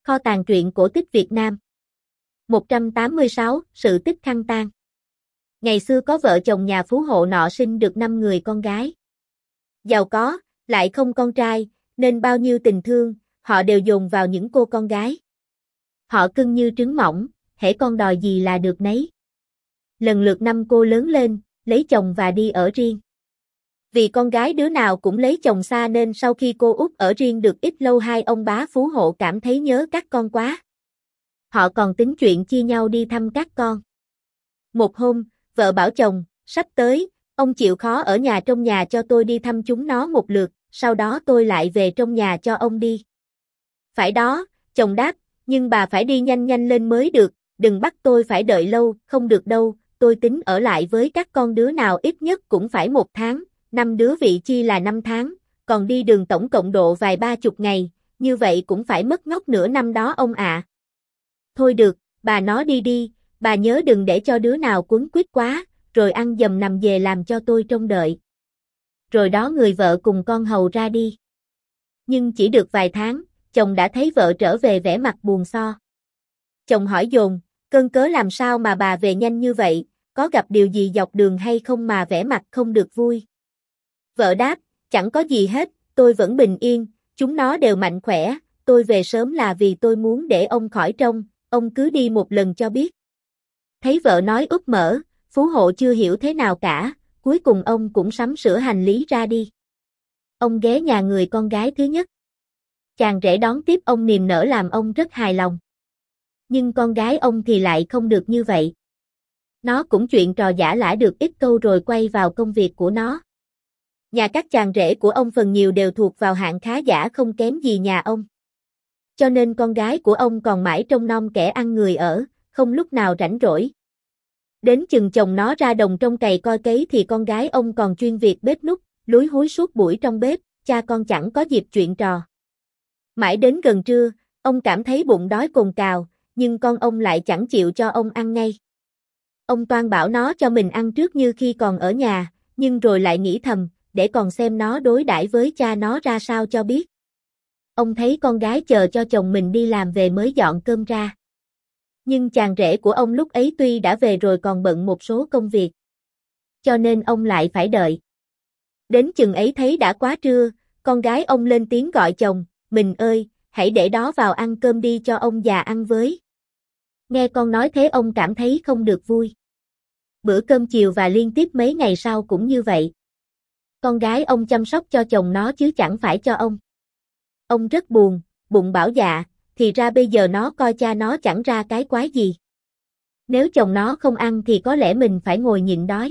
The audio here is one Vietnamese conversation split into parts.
Kho tàng truyện cổ tích Việt Nam. 186, sự tích Khăn Tang. Ngày xưa có vợ chồng nhà phú hộ nọ sinh được 5 người con gái. Giàu có, lại không con trai, nên bao nhiêu tình thương, họ đều dồn vào những cô con gái. Họ cưng như trứng mỏng, hễ con đòi gì là được nấy. Lần lượt 5 cô lớn lên, lấy chồng và đi ở riêng. Vì con gái đứa nào cũng lấy chồng xa nên sau khi cô út ở riêng được ít lâu hai ông bá phú hộ cảm thấy nhớ các con quá. Họ còn tính chuyện chia nhau đi thăm các con. Một hôm, vợ bảo chồng, sắp tới, ông chịu khó ở nhà trong nhà cho tôi đi thăm chúng nó một lượt, sau đó tôi lại về trong nhà cho ông đi. Phải đó, chồng đáp, nhưng bà phải đi nhanh nhanh lên mới được, đừng bắt tôi phải đợi lâu, không được đâu, tôi tính ở lại với các con đứa nào ít nhất cũng phải 1 tháng, 5 đứa vị chi là 5 tháng, còn đi đường tổng cộng độ vài 30 ngày, như vậy cũng phải mất ngót nửa năm đó ông ạ. Thôi được, bà nói đi đi, bà nhớ đừng để cho đứa nào quấn quýt quá, rồi ăn dầm nằm về làm cho tôi trông đợi. Rồi đó người vợ cùng con hầu ra đi. Nhưng chỉ được vài tháng, chồng đã thấy vợ trở về vẻ mặt buồn so. Chồng hỏi dồn, cơn cớ làm sao mà bà về nhanh như vậy, có gặp điều gì dọc đường hay không mà vẻ mặt không được vui? Vợ đáp, chẳng có gì hết, tôi vẫn bình yên, chúng nó đều mạnh khỏe, tôi về sớm là vì tôi muốn để ông khỏi trông, ông cứ đi một lần cho biết. Thấy vợ nói úp mở, phú hộ chưa hiểu thế nào cả, cuối cùng ông cũng sắm sửa hành lý ra đi. Ông ghé nhà người con gái thứ nhất. Chàng rể đón tiếp ông niềm nở làm ông rất hài lòng. Nhưng con gái ông thì lại không được như vậy. Nó cũng chuyện trò giả lả được ít câu rồi quay vào công việc của nó. Nhà các chàng rể của ông phần nhiều đều thuộc vào hạng khá giả không kém gì nhà ông. Cho nên con gái của ông còn mãi trông nom kẻ ăn người ở, không lúc nào rảnh rỗi. Đến chừng chồng nó ra đồng trong cày coi cấy thì con gái ông còn chuyên việc bếp núc, lúi húi suốt buổi trong bếp, cha con chẳng có dịp chuyện trò. Mãi đến gần trưa, ông cảm thấy bụng đói cồn cào, nhưng con ông lại chẳng chịu cho ông ăn ngay. Ông toan bảo nó cho mình ăn trước như khi còn ở nhà, nhưng rồi lại nghĩ thầm, để còn xem nó đối đãi với cha nó ra sao cho biết. Ông thấy con gái chờ cho chồng mình đi làm về mới dọn cơm ra. Nhưng chàng rể của ông lúc ấy tuy đã về rồi còn bận một số công việc. Cho nên ông lại phải đợi. Đến chừng ấy thấy đã quá trưa, con gái ông lên tiếng gọi chồng, mình ơi, hãy để đó vào ăn cơm đi cho ông già ăn với. Nghe con nói thế ông cảm thấy không được vui. Bữa cơm chiều và liên tiếp mấy ngày sau cũng như vậy. Con gái ông chăm sóc cho chồng nó chứ chẳng phải cho ông. Ông rất buồn, bụng bảo dạ, thì ra bây giờ nó coi cha nó chẳng ra cái quái gì. Nếu chồng nó không ăn thì có lẽ mình phải ngồi nhịn đói.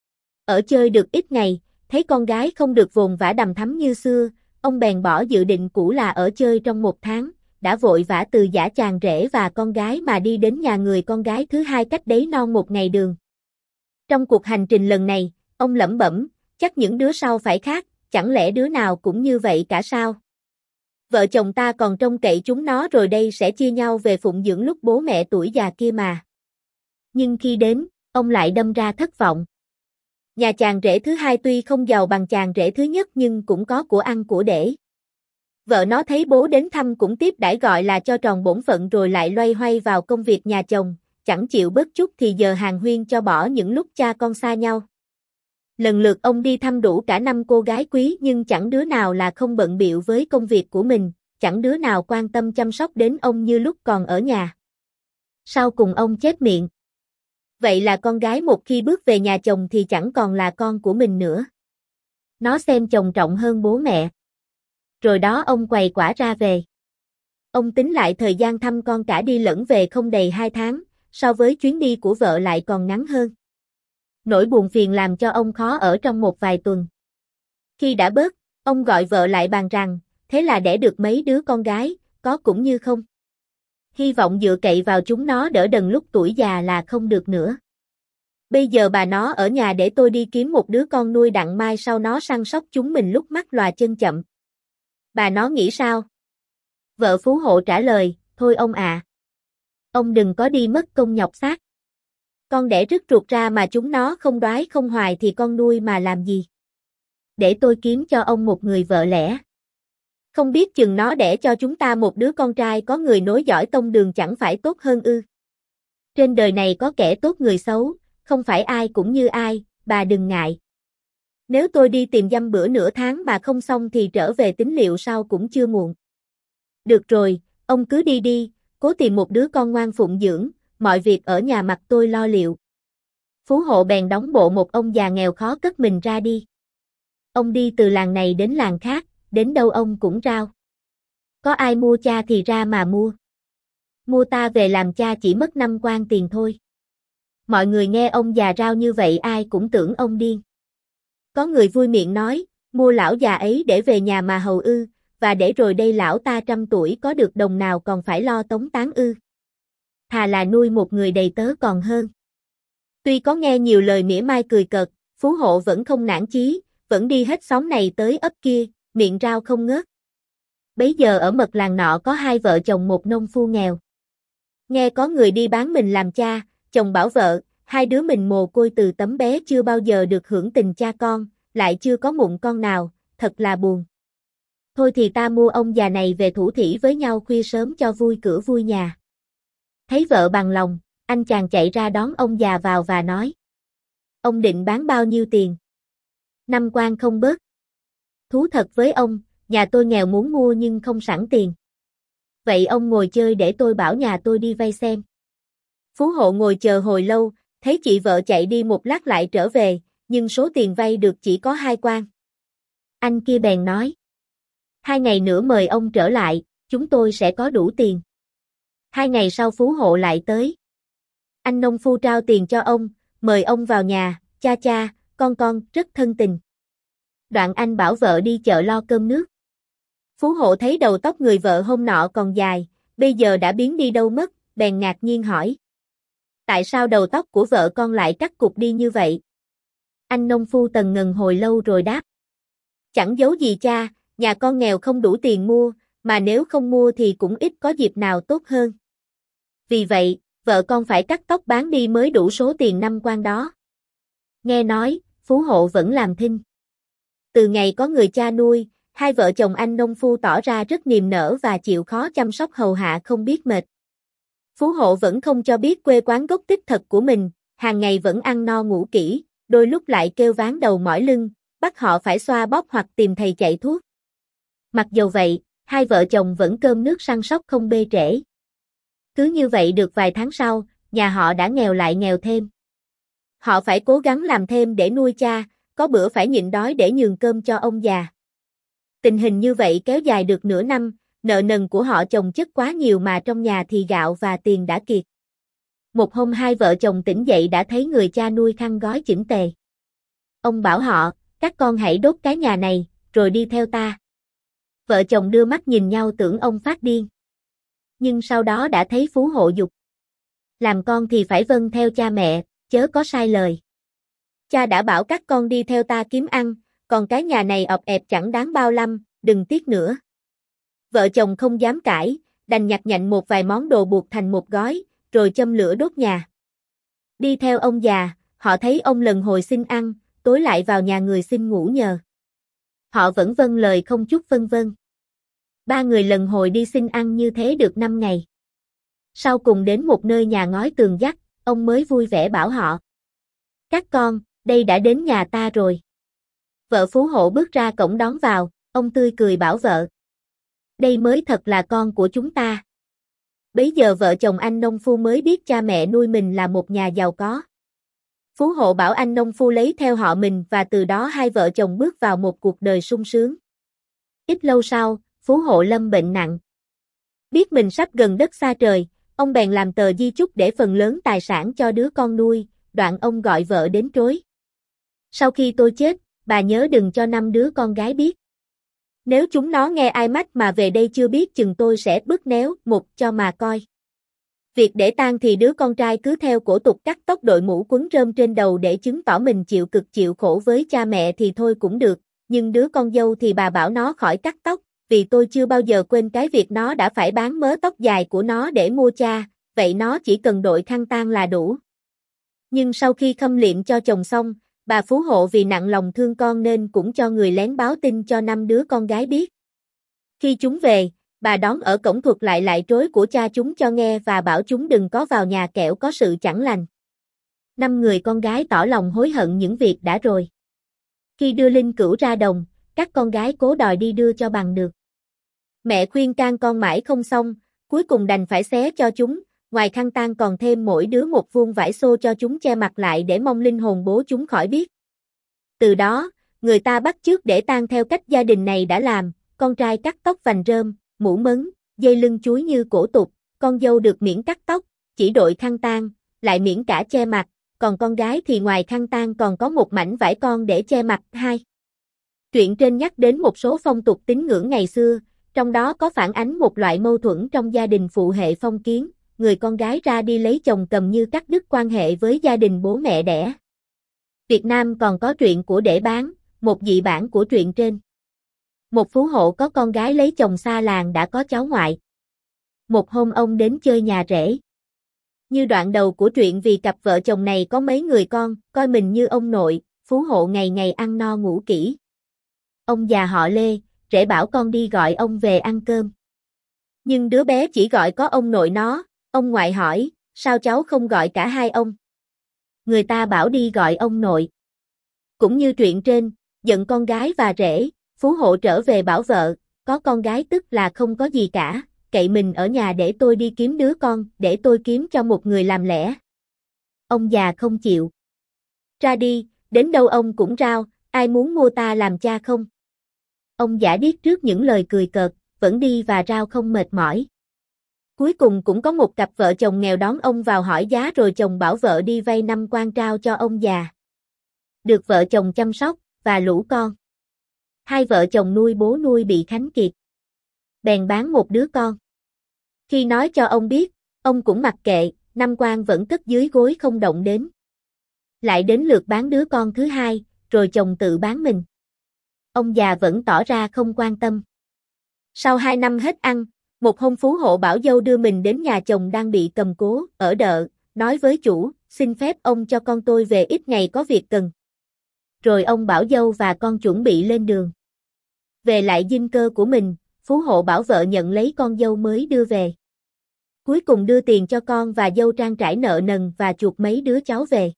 Ở chơi được ít ngày, thấy con gái không được vồn vã đằm thắm như xưa, ông bèn bỏ dự định cũ là ở chơi trong 1 tháng, đã vội vã từ giã chàng rể và con gái mà đi đến nhà người con gái thứ hai cách đấy non 1 ngày đường. Trong cuộc hành trình lần này, ông lẩm bẩm, chắc những đứa sau phải khác, chẳng lẽ đứa nào cũng như vậy cả sao? Vợ chồng ta còn trông cậy chúng nó rồi đây sẽ chia nhau về phụng dưỡng lúc bố mẹ tuổi già kia mà. Nhưng khi đến, ông lại đâm ra thất vọng. Nhà chàng rể thứ hai tuy không giàu bằng chàng rể thứ nhất nhưng cũng có của ăn của để. Vợ nó thấy bố đến thăm cũng tiếp đãi gọi là cho tròn bổn phận rồi lại loay hoay vào công việc nhà chồng, chẳng chịu bớt chút thì giờ hàng huyên cho bỏ những lúc cha con xa nhau. Lần lượt ông đi thăm đủ cả 5 cô gái quý nhưng chẳng đứa nào là không bận bịu với công việc của mình, chẳng đứa nào quan tâm chăm sóc đến ông như lúc còn ở nhà. Sau cùng ông chép miệng. Vậy là con gái một khi bước về nhà chồng thì chẳng còn là con của mình nữa. Nó xem chồng trọng hơn bố mẹ. Rồi đó ông quầy quả ra về. Ông tính lại thời gian thăm con cả đi lẫn về không đầy 2 tháng, so với chuyến đi của vợ lại còn ngắn hơn. Nỗi buồn phiền làm cho ông khó ở trong một vài tuần. Khi đã bớt, ông gọi vợ lại bàn rằng, thế là đẻ được mấy đứa con gái, có cũng như không. Hy vọng dựa cậy vào chúng nó đỡ đần lúc tuổi già là không được nữa. Bây giờ bà nó ở nhà để tôi đi kiếm một đứa con nuôi đặng mai sau nó săn sóc chúng mình lúc mắt lòa chân chậm. Bà nó nghĩ sao? Vợ phú hộ trả lời, thôi ông ạ. Ông đừng có đi mất công nhọc xác. Con đẻ rứt ruột ra mà chúng nó không đoái không hoài thì con nuôi mà làm gì? Để tôi kiếm cho ông một người vợ lẽ. Không biết chừng nó đẻ cho chúng ta một đứa con trai có người nối dõi tông đường chẳng phải tốt hơn ư? Trên đời này có kẻ tốt người xấu, không phải ai cũng như ai, bà đừng ngại. Nếu tôi đi tìm dăm bữa nửa tháng mà không xong thì trở về tính liệu sau cũng chưa muộn. Được rồi, ông cứ đi đi, cố tìm một đứa con ngoan phụng dưỡng, mọi việc ở nhà mặt tôi lo liệu. Phú Hộ bèn đóng bộ một ông già nghèo khó cất mình ra đi. Ông đi từ làng này đến làng khác, đến đâu ông cũng rao. Có ai mua cha thì ra mà mua. Mua ta về làm cha chỉ mất 5 quan tiền thôi. Mọi người nghe ông già rao như vậy ai cũng tưởng ông điên. Có người vui miệng nói, mua lão già ấy để về nhà mà hầu ư, và để rồi đây lão ta 100 tuổi có được đồng nào còn phải lo tống táng ư. Thà là nuôi một người đầy tớ còn hơn. Tuy có nghe nhiều lời mỉa mai cười cợt, Phú Hộ vẫn không nản chí, vẫn đi hết xóm này tới ấp kia, miệng rao không ngớt. Bấy giờ ở mật làng nọ có hai vợ chồng một nông phu nghèo. Nghe có người đi bán mình làm cha, chồng bảo vợ, hai đứa mình mồ côi từ tấm bé chưa bao giờ được hưởng tình cha con, lại chưa có mụn con nào, thật là buồn. Thôi thì ta mua ông già này về thủ thỉ với nhau khuya sớm cho vui cửa vui nhà. Thấy vợ bằng lòng, anh chàng chạy ra đón ông già vào và nói. Ông định bán bao nhiêu tiền? 5 quan không bớt. Thú thật với ông, nhà tôi nghèo muốn mua nhưng không sẵn tiền. Vậy ông ngồi chơi để tôi bảo nhà tôi đi vay xem. Phú Hộ ngồi chờ hồi lâu, thấy chị vợ chạy đi một lát lại trở về, nhưng số tiền vay được chỉ có 2 quan. Anh kia bèn nói. 2 ngày nữa mời ông trở lại, chúng tôi sẽ có đủ tiền. 2 ngày sau Phú Hộ lại tới. Anh nông phu trao tiền cho ông, mời ông vào nhà, cha cha, con, rất thân tình. Đoạn anh bảo vợ đi chợ lo cơm nước. Phú Hộ thấy đầu tóc người vợ hôm nọ còn dài, bây giờ đã biến đi đâu mất, bèn ngạc nhiên hỏi. Tại sao đầu tóc của vợ con lại cắt cụt đi như vậy? Anh nông phu tần ngần hồi lâu rồi đáp. Chẳng giấu gì cha, nhà con nghèo không đủ tiền mua, mà nếu không mua thì cũng ít có dịp nào tốt hơn. Vì vậy, vợ con phải cắt tóc bán đi mới đủ số tiền 5 quan đó. Nghe nói, Phú Hộ vẫn làm thinh. Từ ngày có người cha nuôi, hai vợ chồng anh nông phu tỏ ra rất niềm nở và chịu khó chăm sóc hầu hạ không biết mệt. Phú Hộ vẫn không cho biết quê quán gốc tích thật của mình, hàng ngày vẫn ăn no ngủ kỹ, đôi lúc lại kêu ván đầu mỏi lưng, bắt họ phải xoa bóp hoặc tìm thầy chạy thuốc. Mặc dầu vậy, hai vợ chồng vẫn cơm nước săn sóc không bê trễ. Cứ như vậy được vài tháng sau, nhà họ đã nghèo lại nghèo thêm. Họ phải cố gắng làm thêm để nuôi cha, có bữa phải nhịn đói để nhường cơm cho ông già. Tình hình như vậy kéo dài được nửa năm, nợ nần của họ chồng chất quá nhiều mà trong nhà thì gạo và tiền đã kiệt. Một hôm hai vợ chồng tỉnh dậy đã thấy người cha nuôi khăn gói chỉnh tề. Ông bảo họ, các con hãy đốt cái nhà này, rồi đi theo ta. Vợ chồng đưa mắt nhìn nhau tưởng ông phát điên. Nhưng sau đó đã thấy Phú Hộ dục. Làm con thì phải vâng theo cha mẹ, chớ có sai lời. Cha đã bảo các con đi theo ta kiếm ăn, còn cái nhà này ọp ẹp chẳng đáng bao lâm, đừng tiếc nữa. Vợ chồng không dám cãi, đành nhặt nhạnh một vài món đồ buộc thành một gói, rồi châm lửa đốt nhà. Đi theo ông già, họ thấy ông lần hồi xin ăn, tối lại vào nhà người xin ngủ nhờ. Họ vẫn vâng lời không chút vân vân. Ba người lần hồi đi xin ăn như thế được 5 ngày. Sau cùng đến một nơi nhà ngói tường vách, ông mới vui vẻ bảo họ. Các con, đây đã đến nhà ta rồi. Vợ Phú Hộ bước ra cổng đón vào, ông tươi cười bảo vợ. Đây mới thật là con của chúng ta. Bấy giờ vợ chồng anh nông phu mới biết cha mẹ nuôi mình là một nhà giàu có. Phú Hộ bảo anh nông phu lấy theo họ mình và từ đó hai vợ chồng bước vào một cuộc đời sung sướng. Ít lâu sau, Phú Hộ lâm bệnh nặng. Biết mình sắp gần đất xa trời, ông bèn làm tờ di chúc để phần lớn tài sản cho đứa con nuôi, đoạn ông gọi vợ đến trối. Sau khi tôi chết, bà nhớ đừng cho 5 đứa con gái biết. Nếu chúng nó nghe ai mách mà về đây chưa biết chừng tôi sẽ bứt néo một cho mà coi. Việc để tang thì đứa con trai cứ theo cổ tục cắt tóc đội mũ quấn rơm trên đầu để chứng tỏ mình chịu cực chịu khổ với cha mẹ thì thôi cũng được, nhưng đứa con dâu thì bà bảo nó khỏi cắt tóc, vì tôi chưa bao giờ quên cái việc nó đã phải bán mớ tóc dài của nó để mua cha, vậy nó chỉ cần đội khăn tang là đủ. Nhưng sau khi khâm liệm cho chồng xong, bà Phú Hộ vì nặng lòng thương con nên cũng cho người lén báo tin cho 5 đứa con gái biết. Khi chúng về, bà đón ở cổng thuật lại trối của cha chúng cho nghe và bảo chúng đừng có vào nhà kẻo có sự chẳng lành. 5 người con gái tỏ lòng hối hận những việc đã rồi. Khi đưa linh cữu ra đồng, các con gái cố đòi đi đưa cho bằng được. Mẹ khuyên can con mãi không xong, cuối cùng đành phải xé cho chúng, ngoài khăn tang còn thêm mỗi đứa một vuông vải xô cho chúng che mặt lại để mong linh hồn bố chúng khỏi biết. Từ đó, người ta bắt chước để tang theo cách gia đình này đã làm, con trai cắt tóc vành rơm, mũ mấn, dây lưng chuối như cổ tục, con dâu được miễn cắt tóc, chỉ đội khăn tang, lại miễn cả che mặt, còn con gái thì ngoài khăn tang còn có một mảnh vải con để che mặt. 2. Truyện trên nhắc đến một số phong tục tín ngưỡng ngày xưa, trong đó có phản ánh một loại mâu thuẫn trong gia đình phụ hệ phong kiến, người con gái ra đi lấy chồng cầm như cắt đứt quan hệ với gia đình bố mẹ đẻ. Việt Nam còn có truyện của để bán, một dị bản của truyện trên. Một phú hộ có con gái lấy chồng xa làng đã có cháu ngoại. Một hôm ông đến chơi nhà rể. Như đoạn đầu của truyện vì cặp vợ chồng này có mấy người con, coi mình như ông nội, phú hộ ngày ngày ăn no ngủ kỹ. Ông già họ Lê, rể bảo con đi gọi ông về ăn cơm. Nhưng đứa bé chỉ gọi có ông nội nó, ông ngoại hỏi, sao cháu không gọi cả hai ông? Người ta bảo đi gọi ông nội. Cũng như truyện trên, giận con gái và rể, phú hộ trở về bảo vợ, có con gái tức là không có gì cả, cậy mình ở nhà để tôi đi kiếm đứa con, để tôi kiếm cho một người làm lẽ. Ông già không chịu. Ra đi, đến đâu ông cũng rao, ai muốn mua ta làm cha không? Ông giả điếc trước những lời cười cợt, vẫn đi và rao không mệt mỏi. Cuối cùng cũng có một cặp vợ chồng nghèo đón ông vào hỏi giá rồi chồng bảo vợ đi vay 5 quan trao cho ông già. Được vợ chồng chăm sóc, và lũ con. Hai vợ chồng nuôi bố nuôi bị khánh kiệt. Bèn bán một đứa con. Khi nói cho ông biết, ông cũng mặc kệ, 5 quan vẫn cất dưới gối không động đến. Lại đến lượt bán đứa con thứ hai, rồi chồng tự bán mình. Ông già vẫn tỏ ra không quan tâm. Sau 2 năm hết ăn, một hôm phú hộ bảo dâu đưa mình đến nhà chồng đang bị cầm cố, ở đợ, nói với chủ, xin phép ông cho con tôi về ít ngày có việc cần. Rồi ông bảo dâu và con chuẩn bị lên đường. Về lại dinh cơ của mình, phú hộ bảo vợ nhận lấy con dâu mới đưa về. Cuối cùng đưa tiền cho con và dâu trang trải nợ nần và chuộc mấy đứa cháu về.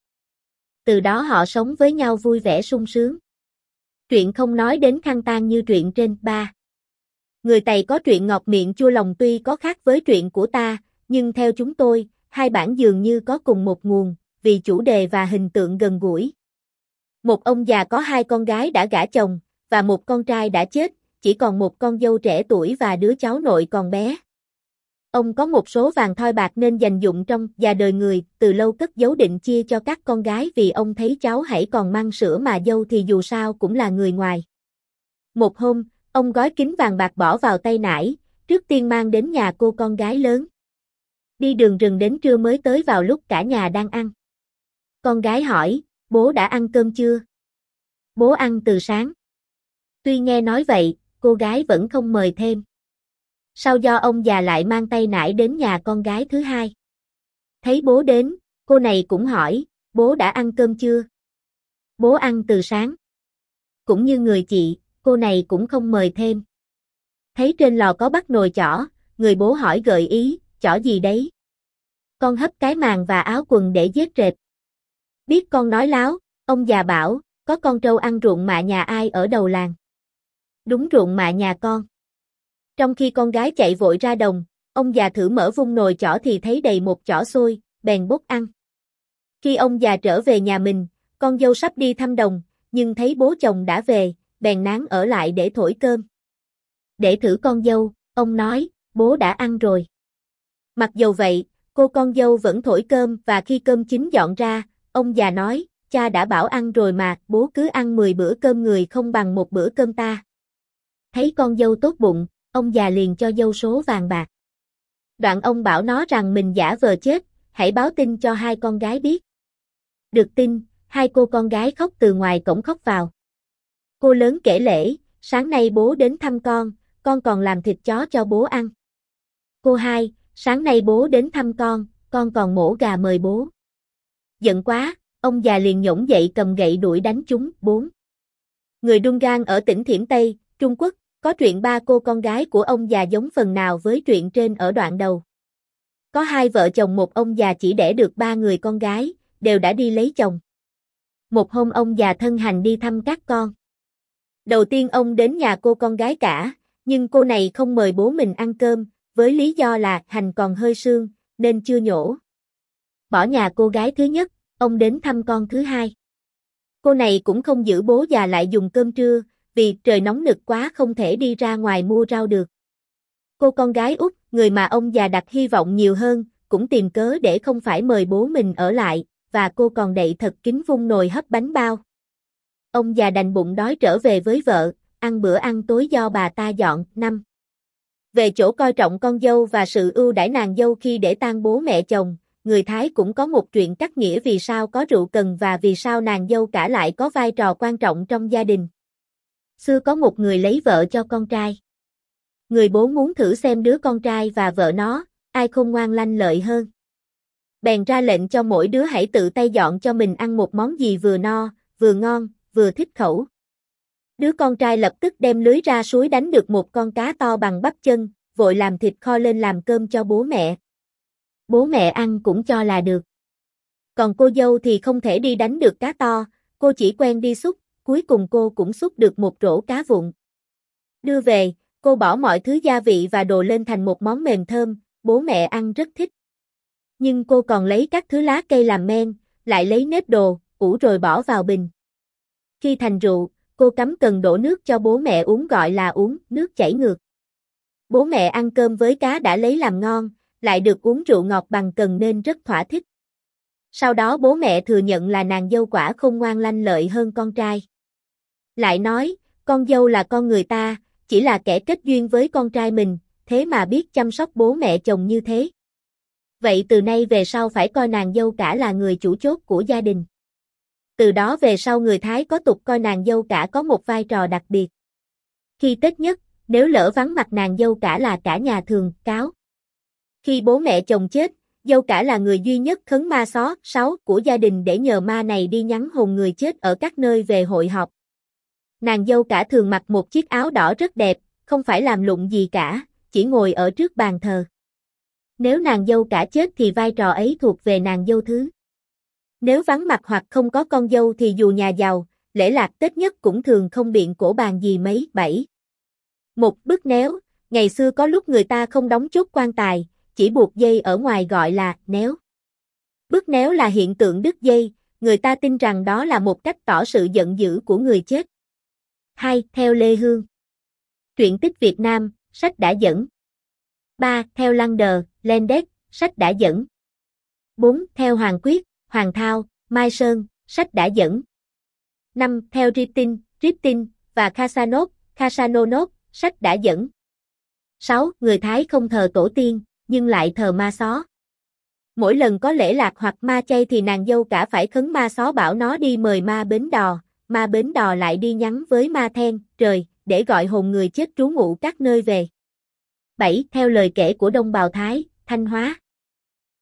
Từ đó họ sống với nhau vui vẻ sung sướng. Truyện không nói đến khăn tang như truyện trên. 3. Người Tày có truyện ngọt miệng chua lòng tuy có khác với truyện của ta, nhưng theo chúng tôi, hai bản dường như có cùng một nguồn, vì chủ đề và hình tượng gần gũi. Một ông già có 2 con gái đã gả chồng, và một con trai đã chết, chỉ còn một con dâu trẻ tuổi và đứa cháu nội còn bé. Ông có một số vàng thoi bạc nên dành dụng trong già đời người, từ lâu cất giấu định chia cho các con gái vì ông thấy cháu hãy còn mang sữa mà dâu thì dù sao cũng là người ngoài. Một hôm, ông gói kín vàng bạc bỏ vào tay nải, trước tiên mang đến nhà cô con gái lớn. Đi đường rừng đến trưa mới tới vào lúc cả nhà đang ăn. Con gái hỏi, bố đã ăn cơm chưa? Bố ăn từ sáng. Tuy nghe nói vậy, cô gái vẫn không mời thêm. Sau do ông già lại mang tay nải đến nhà con gái thứ hai. Thấy bố đến, cô này cũng hỏi, bố đã ăn cơm chưa? Bố ăn từ sáng. Cũng như người chị, cô này cũng không mời thêm. Thấy trên lò có bắt nồi chỏ, người bố hỏi gợi ý, chỏ gì đấy? Con hấp cái màn và áo quần để vết rệp. Biết con nói láo, ông già bảo, có con trâu ăn ruộng mạ nhà ai ở đầu làng? Đúng ruộng mạ nhà con. Trong khi con gái chạy vội ra đồng, ông già thử mở vung nồi chỏ thì thấy đầy một chỏ xôi, bèn bốc ăn. Khi ông già trở về nhà mình, con dâu sắp đi thăm đồng, nhưng thấy bố chồng đã về, bèn nán ở lại để thổi cơm. Để thử con dâu, ông nói, bố đã ăn rồi. Mặc dầu vậy, cô con dâu vẫn thổi cơm và khi cơm chín dọn ra, ông già nói, cha đã bảo ăn rồi mà, bố cứ ăn 10 bữa cơm người không bằng một bữa cơm ta. Thấy con dâu tốt bụng, ông già liền cho dâu số vàng bạc. Đoạn ông bảo nó rằng mình giả vờ chết, hãy báo tin cho 2 con gái biết. Được tin, 2 cô con gái khóc từ ngoài cổng khóc vào. Cô lớn kể lễ, sáng nay bố đến thăm con còn làm thịt chó cho bố ăn. Cô 2, sáng nay bố đến thăm con còn mổ gà mời bố. Giận quá, ông già liền nhổn dậy cầm gậy đuổi đánh chúng. 4. Người Dungan ở tỉnh Thiểm Tây, Trung Quốc, Có truyện ba cô con gái của ông già giống phần nào với truyện trên ở đoạn đầu. Có hai vợ chồng một ông già chỉ đẻ được ba người con gái, đều đã đi lấy chồng. Một hôm ông già thân hành đi thăm các con. Đầu tiên ông đến nhà cô con gái cả, nhưng cô này không mời bố mình ăn cơm, với lý do là hành còn hơi sương, nên chưa nhổ. Bỏ nhà cô gái thứ nhất, ông đến thăm con thứ hai. Cô này cũng không giữ bố già lại dùng cơm trưa, vì trời nóng nực quá không thể đi ra ngoài mua rau được. Cô con gái út, người mà ông già đặt hy vọng nhiều hơn, cũng tìm cớ để không phải mời bố mình ở lại, và cô còn đậy thật kín vung nồi hấp bánh bao. Ông già đành bụng đói trở về với vợ, ăn bữa ăn tối do bà ta dọn. 5. Về chỗ coi trọng con dâu và sự ưu đãi nàng dâu khi để tang bố mẹ chồng, người Thái cũng có một chuyện cắt nghĩa vì sao có rượu cần và vì sao nàng dâu cả lại có vai trò quan trọng trong gia đình. Xưa có một người lấy vợ cho con trai. Người bố muốn thử xem đứa con trai và vợ nó, ai khôn ngoan lanh lợi hơn. Bèn ra lệnh cho mỗi đứa hãy tự tay dọn cho mình ăn một món gì vừa no, vừa ngon, vừa thích khẩu. Đứa con trai lập tức đem lưới ra suối đánh được một con cá to bằng bắp chân, vội làm thịt kho lên làm cơm cho bố mẹ. Bố mẹ ăn cũng cho là được. Còn cô dâu thì không thể đi đánh được cá to, cô chỉ quen đi xúc, cuối cùng cô cũng xúc được một rổ cá vụn. Đưa về, cô bỏ mọi thứ gia vị và đồ lên thành một món mềm thơm, bố mẹ ăn rất thích. Nhưng cô còn lấy các thứ lá cây làm men, lại lấy nếp đồ, ủ rồi bỏ vào bình. Khi thành rượu, cô cắm cần đổ nước cho bố mẹ uống gọi là uống nước chảy ngược. Bố mẹ ăn cơm với cá đã lấy làm ngon, lại được uống rượu ngọt bằng cần nên rất thỏa thích. Sau đó bố mẹ thừa nhận là nàng dâu quả khôn ngoan lanh lợi hơn con trai. Lại nói, con dâu là con người ta, chỉ là kẻ kết duyên với con trai mình, thế mà biết chăm sóc bố mẹ chồng như thế. Vậy từ nay về sau phải coi nàng dâu cả là người chủ chốt của gia đình. Từ đó về sau người Thái có tục coi nàng dâu cả có một vai trò đặc biệt. Khi Tết nhất, nếu lỡ vắng mặt nàng dâu cả là cả nhà thường cáo. Khi bố mẹ chồng chết, dâu cả là người duy nhất khấn ma xó 6 của gia đình để nhờ ma này đi nhắn hồn người chết ở các nơi về hội họp. Nàng dâu cả thường mặc một chiếc áo đỏ rất đẹp, không phải làm lụng gì cả, chỉ ngồi ở trước bàn thờ. Nếu nàng dâu cả chết thì vai trò ấy thuộc về nàng dâu thứ. Nếu vắng mặt hoặc không có con dâu thì dù nhà giàu, lễ lạc Tết nhất cũng thường không biện cổ bàn gì mấy. 7. Một bức néo, ngày xưa có lúc người ta không đóng chốt quan tài, chỉ buộc dây ở ngoài gọi là néo. Bức néo là hiện tượng đứt dây, người ta tin rằng đó là một cách tỏ sự giận dữ của người chết. 2. Theo Lê Hương. Truyện tích Việt Nam, sách đã dẫn. 3. Theo Lander, Landes, sách đã dẫn. 4. Theo Hoàng Quyết, Hoàng Thao, Mai Sơn, sách đã dẫn. 5. Theo Riptin và Khasanov, sách đã dẫn. 6. Người Thái không thờ tổ tiên, nhưng lại thờ ma xó. Mỗi lần có lễ lạc hoặc ma chay thì nàng dâu cả phải khấn ma xó bảo nó đi mời ma bến đò lại đi nhắn với ma then, trời, để gọi hồn người chết trú ngụ các nơi về. 7. Theo lời kể của đồng bào Thái, Thanh Hóa.